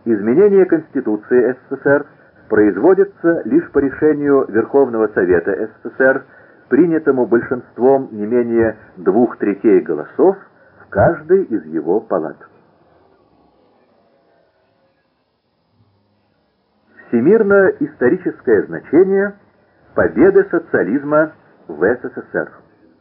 Изменение Конституции СССР производится лишь по решению Верховного Совета СССР, принятому большинством не менее 2/3 голосов в каждой из его палат. Всемирно-историческое значение победы социализма в СССР.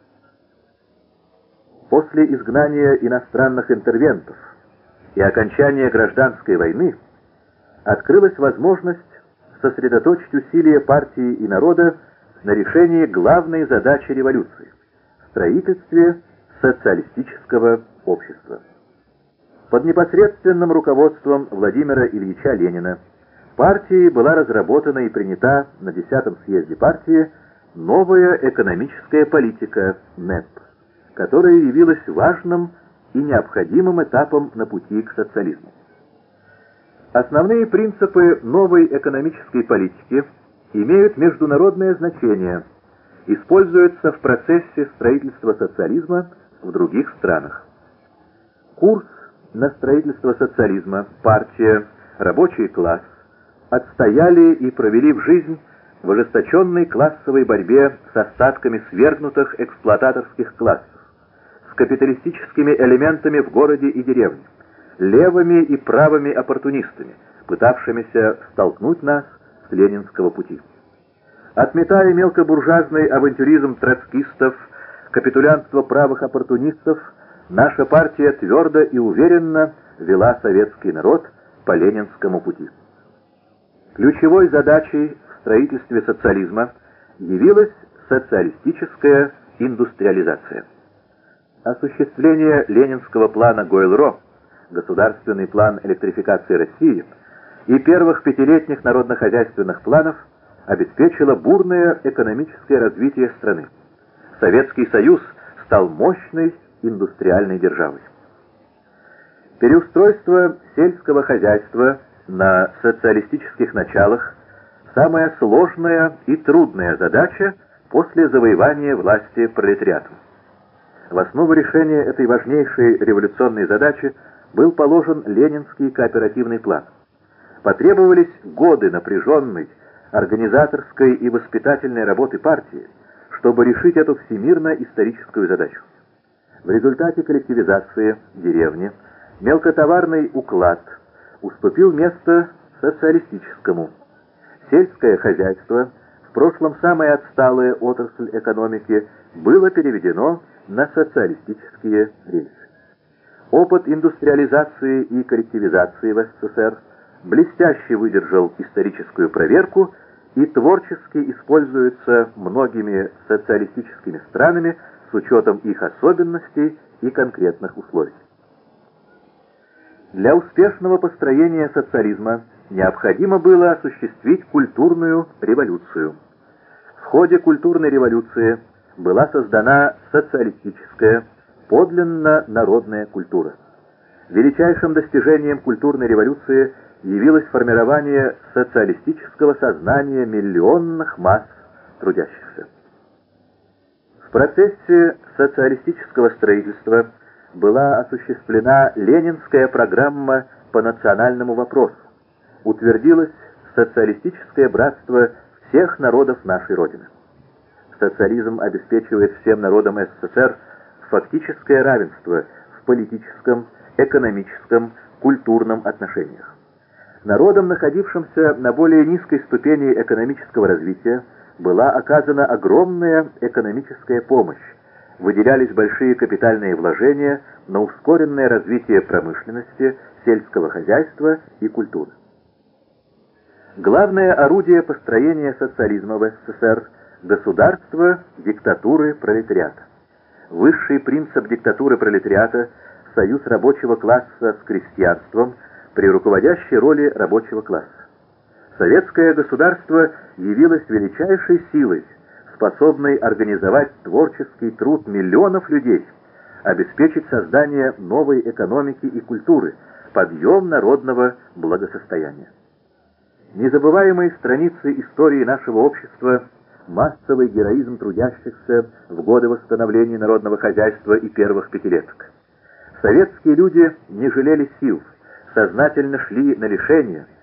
После изгнания иностранных интервентов и окончания гражданской войны открылась возможность сосредоточить усилия партии и народа на решении главной задачи революции – строительстве социалистического общества. Под непосредственным руководством Владимира Ильича Ленина партией была разработана и принята на 10-м съезде партии новая экономическая политика НЭП, которая явилась важным и необходимым этапом на пути к социализму. Основные принципы новой экономической политики имеют международное значение, используются в процессе строительства социализма в других странах. Курс на строительство социализма партия, рабочий класс отстояли и провели в жизнь в ожесточенной классовой борьбе с остатками свергнутых эксплуататорских классов, с капиталистическими элементами в городе и деревне, левыми и правыми оппортунистами, пытавшимися столкнуть нас с ленинского пути. Отметая мелкобуржуазный авантюризм троцкистов, капитулянство правых оппортунистов, наша партия твердо и уверенно вела советский народ по ленинскому пути. Ключевой задачей в строительстве социализма явилась социалистическая индустриализация. Осуществление ленинского плана Гойл-Ро, государственный план электрификации России и первых пятилетних народно-хозяйственных планов обеспечило бурное экономическое развитие страны. Советский Союз стал мощной индустриальной державой. Переустройство сельского хозяйства на социалистических началах – самая сложная и трудная задача после завоевания власти пролетариатом. В основу решения этой важнейшей революционной задачи был положен ленинский кооперативный план. Потребовались годы напряженной организаторской и воспитательной работы партии, чтобы решить эту всемирно-историческую задачу. В результате коллективизации деревни мелкотоварный уклад уступил место социалистическому. Сельское хозяйство, в прошлом самая отсталая отрасль экономики, было переведено на социалистические рельсы. Опыт индустриализации и коллективизации в СССР блестяще выдержал историческую проверку и творчески используется многими социалистическими странами с учетом их особенностей и конкретных условий. Для успешного построения социализма необходимо было осуществить культурную революцию. В ходе культурной революции была создана социалистическая, подлинно народная культура. Величайшим достижением культурной революции явилось формирование социалистического сознания миллионных масс трудящихся. В процессе социалистического строительства была осуществлена ленинская программа по национальному вопросу, утвердилось социалистическое братство всех народов нашей Родины. Социализм обеспечивает всем народам СССР фактическое равенство в политическом, экономическом, культурном отношениях. Народам, находившимся на более низкой ступени экономического развития, была оказана огромная экономическая помощь, выделялись большие капитальные вложения на ускоренное развитие промышленности, сельского хозяйства и культуры. Главное орудие построения социализма в СССР – государство диктатуры пролетариата. Высший принцип диктатуры пролетариата – союз рабочего класса с крестьянством при руководящей роли рабочего класса. Советское государство явилось величайшей силой, способной организовать творческий труд миллионов людей, обеспечить создание новой экономики и культуры, подъем народного благосостояния. Незабываемые страницы истории нашего общества, массовый героизм трудящихся в годы восстановления народного хозяйства и первых пятилеток. Советские люди не жалели сил, сознательно шли на лишение,